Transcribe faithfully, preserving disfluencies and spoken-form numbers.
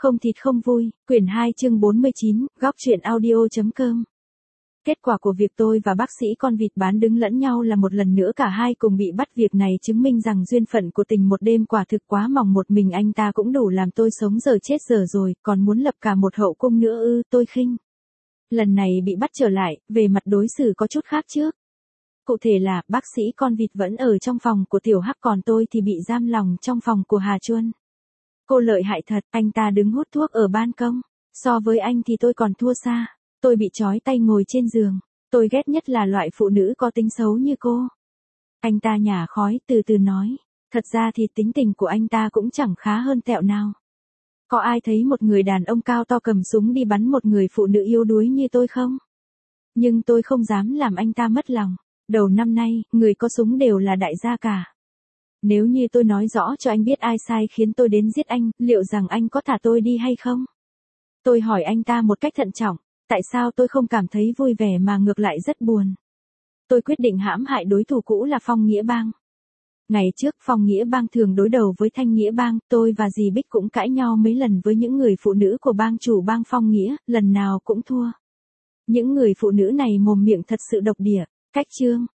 Không thịt không vui, quyển hai chương bốn mươi chín, góc truyện audio.com. Kết quả của việc tôi và bác sĩ con vịt bán đứng lẫn nhau là một lần nữa cả hai cùng bị bắt. Việc này chứng minh rằng duyên phận của tình một đêm quả thực quá mỏng. Một mình anh ta cũng đủ làm tôi sống giờ chết giờ rồi, còn muốn lập cả một hậu cung nữa ư? Tôi khinh. Lần này bị bắt trở lại, về mặt đối xử có chút khác trước. Cụ thể là, bác sĩ con vịt vẫn ở trong phòng của Tiểu Hắc, còn tôi thì bị giam lòng trong phòng của Hà Chuân. Cô lợi hại thật, anh ta đứng hút thuốc ở ban công. So với anh thì tôi còn thua xa. Tôi bị trói tay ngồi trên giường. Tôi ghét nhất là loại phụ nữ có tính xấu như cô. Anh ta nhả khói từ từ nói. Thật ra thì tính tình của anh ta cũng chẳng khá hơn tẹo nào. Có ai thấy một người đàn ông cao to cầm súng đi bắn một người phụ nữ yếu đuối như tôi không? Nhưng tôi không dám làm anh ta mất lòng. Đầu năm nay, người có súng đều là đại gia cả. Nếu như tôi nói rõ cho anh biết ai sai khiến tôi đến giết anh, liệu rằng anh có thả tôi đi hay không? Tôi hỏi anh ta một cách thận trọng, tại sao tôi không cảm thấy vui vẻ mà ngược lại rất buồn? Tôi quyết định hãm hại đối thủ cũ là Phong Nghĩa Bang. Ngày trước Phong Nghĩa Bang thường đối đầu với Thanh Nghĩa Bang, tôi và dì Bích cũng cãi nhau mấy lần với những người phụ nữ của bang chủ bang Phong Nghĩa, lần nào cũng thua. Những người phụ nữ này mồm miệng thật sự độc địa. Cách chương,